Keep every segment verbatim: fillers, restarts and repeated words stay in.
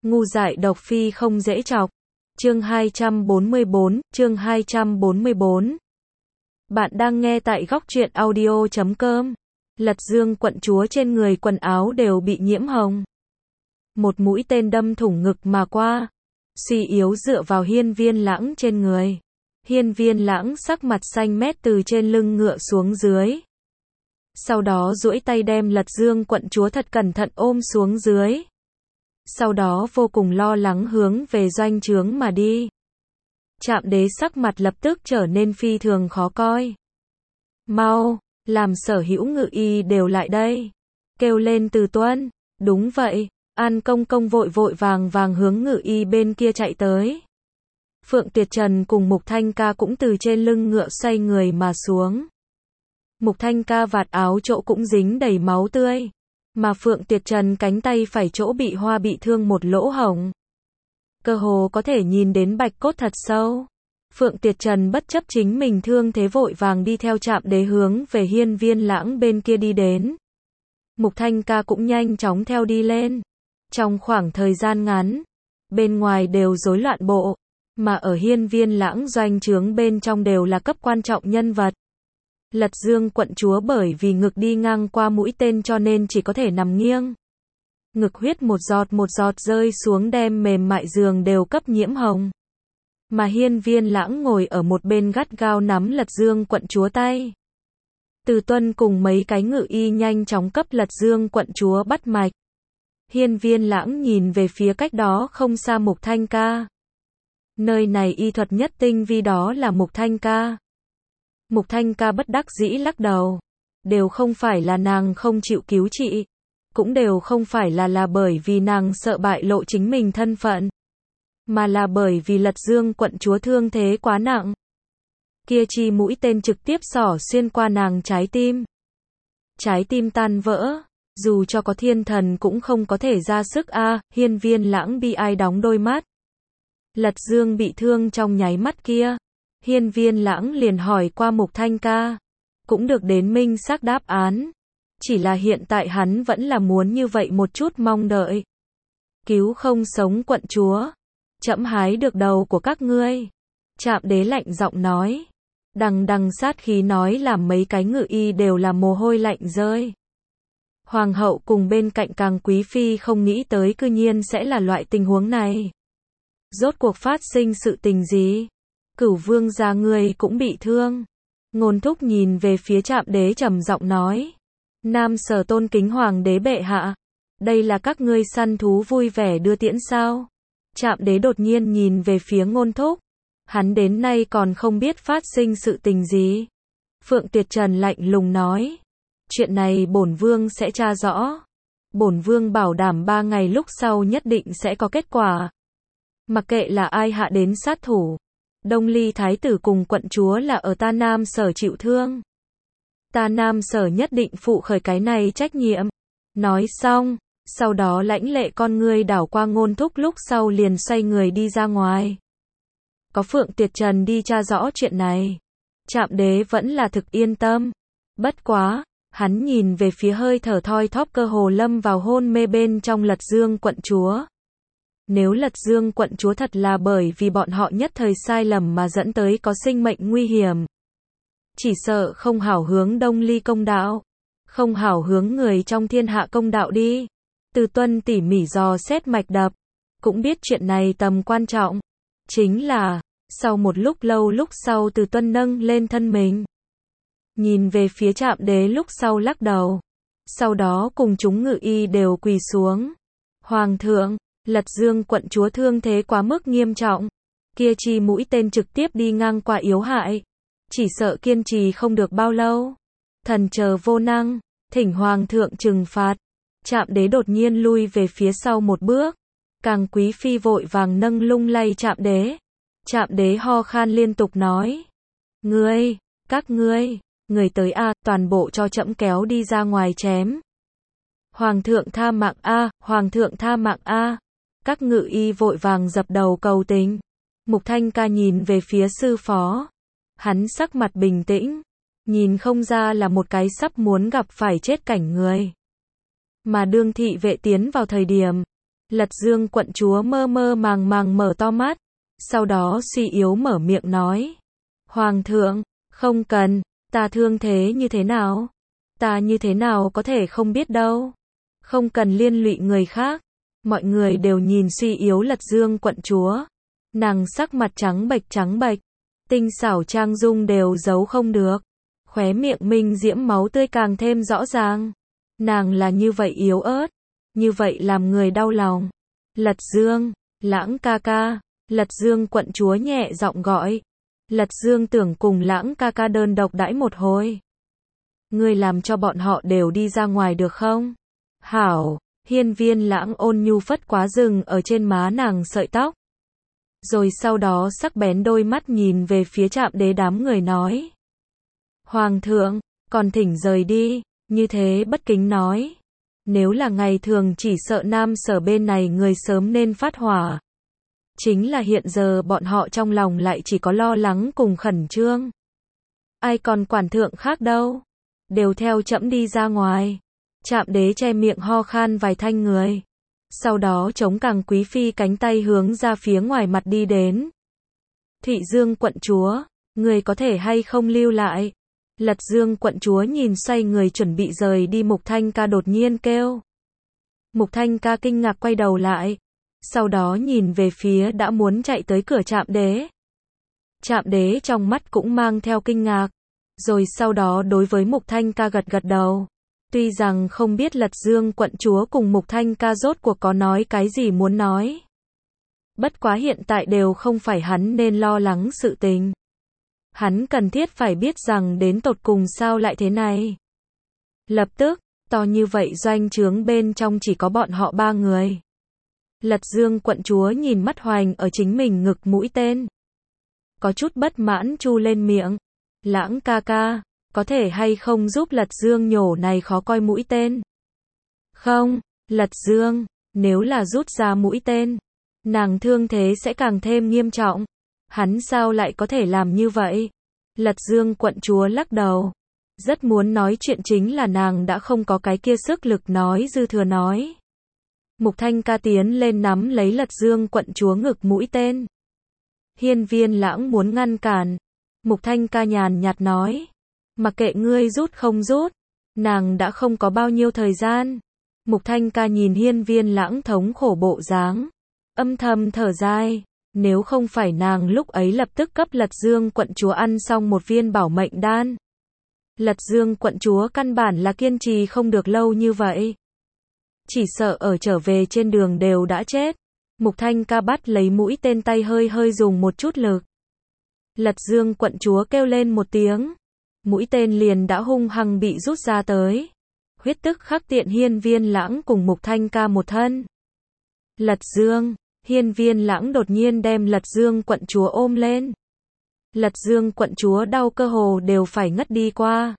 Ngu dại độc phi không dễ chọc. Chương hai trăm bốn mươi bốn, chương hai trăm bốn mươi bốn. Bạn đang nghe tại góc truyện audio chấm com. Lật Dương quận chúa trên người quần áo đều bị nhiễm hồng. Một mũi tên đâm thủng ngực mà qua. Suy yếu dựa vào Hiên Viên Lãng trên người. Hiên Viên Lãng sắc mặt xanh mét từ trên lưng ngựa xuống dưới. Sau đó duỗi tay đem Lật Dương quận chúa thật cẩn thận ôm xuống dưới. Sau đó vô cùng lo lắng hướng về doanh trướng mà đi. Trạm Đế sắc mặt lập tức trở nên phi thường khó coi. Mau, làm sở hữu ngự y đều lại đây. Kêu lên Từ Tuân. Đúng vậy, An Công Công vội vội vàng vàng hướng ngự y bên kia chạy tới. Phượng Tuyệt Trần cùng Mục Thanh Ca cũng từ trên lưng ngựa xoay người mà xuống. Mục Thanh Ca vạt áo chỗ cũng dính đầy máu tươi. Mà Phượng Tuyệt Trần cánh tay phải chỗ bị hoa bị thương một lỗ hổng. Cơ hồ có thể nhìn đến bạch cốt thật sâu. Phượng Tuyệt Trần bất chấp chính mình thương thế vội vàng đi theo Trạm Đế hướng về Hiên Viên Lãng bên kia đi đến. Mục Thanh Ca cũng nhanh chóng theo đi lên. Trong khoảng thời gian ngắn, bên ngoài đều rối loạn bộ, mà ở Hiên Viên Lãng doanh trướng bên trong đều là cấp quan trọng nhân vật. Lật Dương quận chúa bởi vì ngực đi ngang qua mũi tên cho nên chỉ có thể nằm nghiêng. Ngực huyết một giọt một giọt rơi xuống đem mềm mại giường đều cấp nhiễm hồng. Mà Hiên Viên Lãng ngồi ở một bên gắt gao nắm Lật Dương quận chúa tay. Từ Tuân cùng mấy cái ngự y nhanh chóng cấp Lật Dương quận chúa bắt mạch. Hiên Viên Lãng nhìn về phía cách đó không xa Mục Thanh Ca. Nơi này y thuật nhất tinh vi đó là Mục Thanh Ca. Mục Thanh Ca bất đắc dĩ lắc đầu. Đều không phải là nàng không chịu cứu trị. Cũng đều không phải là là bởi vì nàng sợ bại lộ chính mình thân phận. Mà là bởi vì Lật Dương quận chúa thương thế quá nặng. Kia chi mũi tên trực tiếp xỏ xuyên qua nàng trái tim. Trái tim tan vỡ. Dù cho có thiên thần cũng không có thể ra sức a. À, Hiên Viên Lãng bi ai đóng đôi mắt. Lật Dương bị thương trong nháy mắt kia. Hiên Viên Lãng liền hỏi qua Mục Thanh Ca. Cũng được đến minh xác đáp án. Chỉ là hiện tại hắn vẫn là muốn như vậy một chút mong đợi. Cứu không sống quận chúa. Trẫm hái được đầu của các ngươi. Trạm Đế lạnh giọng nói. Đằng đằng sát khí nói làm mấy cái ngự y đều là mồ hôi lạnh rơi. Hoàng hậu cùng bên cạnh Càng Quý Phi không nghĩ tới cư nhiên sẽ là loại tình huống này. Rốt cuộc phát sinh sự tình gì? Cửu vương gia ngươi cũng bị thương. Ngôn Thúc nhìn về phía Trạm Đế trầm giọng nói. Nam Sở tôn kính hoàng đế bệ hạ. Đây là các ngươi săn thú vui vẻ đưa tiễn sao? Trạm Đế đột nhiên nhìn về phía Ngôn Thúc. Hắn đến nay còn không biết phát sinh sự tình gì. Phượng Tuyệt Trần lạnh lùng nói. Chuyện này bổn vương sẽ tra rõ. Bổn vương bảo đảm ba ngày lúc sau nhất định sẽ có kết quả. Mặc kệ là ai hạ đến sát thủ. Đông Ly Thái tử cùng quận chúa là ở ta Nam Sở chịu thương. Ta Nam Sở nhất định phụ khởi cái này trách nhiệm. Nói xong, sau đó lãnh lệ con ngươi đảo qua Ngôn Thúc lúc sau liền xoay người đi ra ngoài. Có Phượng Tuyệt Trần đi tra rõ chuyện này. Trạm Đế vẫn là thực yên tâm. Bất quá, hắn nhìn về phía hơi thở thoi thóp cơ hồ lâm vào hôn mê bên trong Lật Dương quận chúa. Nếu Lật Dương quận chúa thật là bởi vì bọn họ nhất thời sai lầm mà dẫn tới có sinh mệnh nguy hiểm. Chỉ sợ không hảo hướng Đông Ly công đạo. Không hảo hướng người trong thiên hạ công đạo đi. Từ Tuân tỉ mỉ dò xét mạch đập. Cũng biết chuyện này tầm quan trọng. Chính là, sau một lúc lâu lúc sau Từ Tuân nâng lên thân mình. Nhìn về phía Trạm Đế lúc sau lắc đầu. Sau đó cùng chúng ngự y đều quỳ xuống. Hoàng thượng, Lật Dương quận chúa thương thế quá mức nghiêm trọng. Kia chi mũi tên trực tiếp đi ngang qua yếu hại. Chỉ sợ kiên trì không được bao lâu. Thần chờ vô năng, thỉnh Hoàng thượng trừng phạt. Trạm Đế đột nhiên lui về phía sau một bước. Càng Quý Phi vội vàng nâng lung lay Trạm Đế. Trạm Đế ho khan liên tục nói. Ngươi, các ngươi, người tới a, toàn bộ cho trẫm kéo đi ra ngoài chém. Hoàng thượng tha mạng a, Hoàng thượng tha mạng a. Các ngự y vội vàng dập đầu cầu tình. Mục Thanh Ca nhìn về phía sư phó. Hắn sắc mặt bình tĩnh. Nhìn không ra là một cái sắp muốn gặp phải chết cảnh người. Mà đương thị vệ tiến vào thời điểm. Lật Dương quận chúa mơ mơ màng màng mở to mắt, sau đó suy yếu mở miệng nói. Hoàng thượng, không cần, ta thương thế như thế nào? Ta như thế nào có thể không biết đâu. Không cần liên lụy người khác. Mọi người đều nhìn suy yếu Lật Dương quận chúa. Nàng sắc mặt trắng bệch trắng bệch, tinh xảo trang dung đều giấu không được. Khóe miệng minh diễm máu tươi càng thêm rõ ràng. Nàng là như vậy yếu ớt, như vậy làm người đau lòng. Lật Dương, Lãng ca ca. Lật Dương quận chúa nhẹ giọng gọi. Lật Dương tưởng cùng Lãng ca ca đơn độc đãi một hồi. Ngươi làm cho bọn họ đều đi ra ngoài được không? Hảo, hiên viên Lãng ôn nhu phất quá rừng ở trên má nàng sợi tóc. Rồi sau đó sắc bén đôi mắt nhìn về phía Trạm Đế đám người nói. Hoàng thượng, còn thỉnh rời đi, như thế bất kính nói. Nếu là ngày thường chỉ sợ Nam Sở bên này người sớm nên phát hỏa. Chính là hiện giờ bọn họ trong lòng lại chỉ có lo lắng cùng khẩn trương. Ai còn quản thượng khác đâu. Đều theo trẫm đi ra ngoài. Trạm Đế che miệng ho khan vài thanh người. Sau đó chống cằm quý phi cánh tay hướng ra phía ngoài mặt đi đến. Thụy Dương quận chúa, người có thể hay không lưu lại? Lật Dương quận chúa nhìn xoay người chuẩn bị rời đi Mục Thanh ca đột nhiên kêu. Mục Thanh ca kinh ngạc quay đầu lại. Sau đó nhìn về phía đã muốn chạy tới cửa Trạm Đế. Trạm Đế trong mắt cũng mang theo kinh ngạc. Rồi sau đó đối với Mục Thanh ca gật gật đầu. Tuy rằng không biết Lật Dương quận chúa cùng Mục Thanh ca rốt cuộc có nói cái gì muốn nói. Bất quá hiện tại đều không phải hắn nên lo lắng sự tình. Hắn cần thiết phải biết rằng đến tột cùng sao lại thế này. Lập tức, to như vậy doanh trướng bên trong chỉ có bọn họ ba người. Lật Dương quận chúa nhìn mắt hoành ở chính mình ngực mũi tên. Có chút bất mãn chu lên miệng. Lãng ca ca, có thể hay không giúp Lật Dương nhổ này khó coi mũi tên? Không, Lật Dương, nếu là rút ra mũi tên, nàng thương thế sẽ càng thêm nghiêm trọng. Hắn sao lại có thể làm như vậy? Lật Dương quận chúa lắc đầu. Rất muốn nói chuyện chính là nàng đã không có cái kia sức lực nói dư thừa nói. Mục Thanh ca tiến lên nắm lấy Lật Dương quận chúa ngực mũi tên. Hiên viên Lãng muốn ngăn cản. Mục Thanh ca nhàn nhạt nói. Mặc kệ ngươi rút không rút, nàng đã không có bao nhiêu thời gian. Mục Thanh ca nhìn hiên viên Lãng thống khổ bộ dáng. Âm thầm thở dài. Nếu không phải nàng lúc ấy lập tức cấp Lật Dương quận chúa ăn xong một viên bảo mệnh đan. Lật Dương quận chúa căn bản là kiên trì không được lâu như vậy. Chỉ sợ ở trở về trên đường đều đã chết. Mục Thanh ca bắt lấy mũi tên tay hơi hơi dùng một chút lực. Lật Dương quận chúa kêu lên một tiếng. Mũi tên liền đã hung hăng bị rút ra tới. Huyết tức khắc tiện hiên viên Lãng cùng Mục Thanh ca một thân. Lật Dương, hiên viên Lãng đột nhiên đem Lật Dương quận chúa ôm lên. Lật Dương quận chúa đau cơ hồ đều phải ngất đi qua.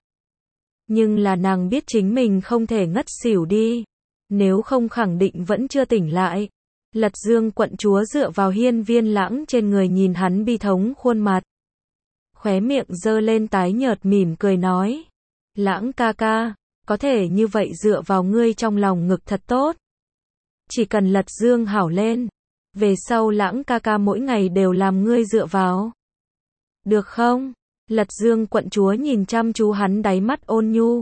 Nhưng là nàng biết chính mình không thể ngất xỉu đi. Nếu không khẳng định vẫn chưa tỉnh lại. Lật Dương quận chúa dựa vào hiên viên Lãng trên người nhìn hắn bi thống khuôn mặt. Khóe miệng dơ lên tái nhợt mỉm cười nói. Lãng ca ca, có thể như vậy dựa vào ngươi trong lòng ngực thật tốt. Chỉ cần Lật Dương hảo lên. Về sau Lãng ca ca mỗi ngày đều làm ngươi dựa vào. Được không? Lật Dương quận chúa nhìn chăm chú hắn đáy mắt ôn nhu.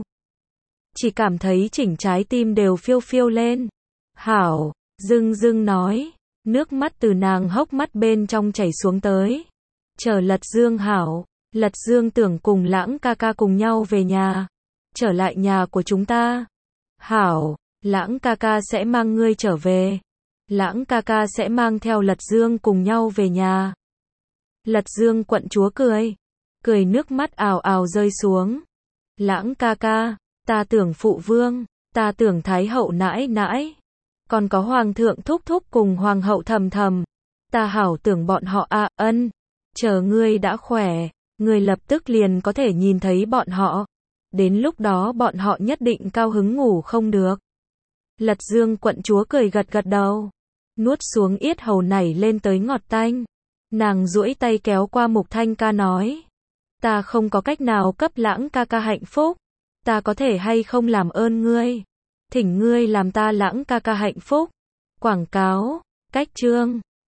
Chỉ cảm thấy chỉnh trái tim đều phiêu phiêu lên. Hảo, dưng dưng nói. Nước mắt từ nàng hốc mắt bên trong chảy xuống tới. Chờ Lật Dương hảo. Lật Dương tưởng cùng Lãng ca ca cùng nhau về nhà. Trở lại nhà của chúng ta. Hảo, Lãng ca ca sẽ mang ngươi trở về. Lãng ca ca sẽ mang theo Lật Dương cùng nhau về nhà. Lật Dương quận chúa cười. Cười nước mắt ào ào rơi xuống. Lãng ca ca, ta tưởng phụ vương, ta tưởng thái hậu nãi nãi. Còn có hoàng thượng thúc thúc cùng hoàng hậu thầm thầm. Ta hảo tưởng bọn họ a ân. Chờ ngươi đã khỏe, ngươi lập tức liền có thể nhìn thấy bọn họ. Đến lúc đó bọn họ nhất định cao hứng ngủ không được. Lật Dương quận chúa cười gật gật đầu. Nuốt xuống yết hầu nảy lên tới ngọt tanh. Nàng duỗi tay kéo qua Mục Thanh ca nói. Ta không có cách nào cấp Lãng ca ca hạnh phúc. Ta có thể hay không làm ơn ngươi. Thỉnh ngươi làm ta Lãng ca ca hạnh phúc. Quảng cáo, cách chương.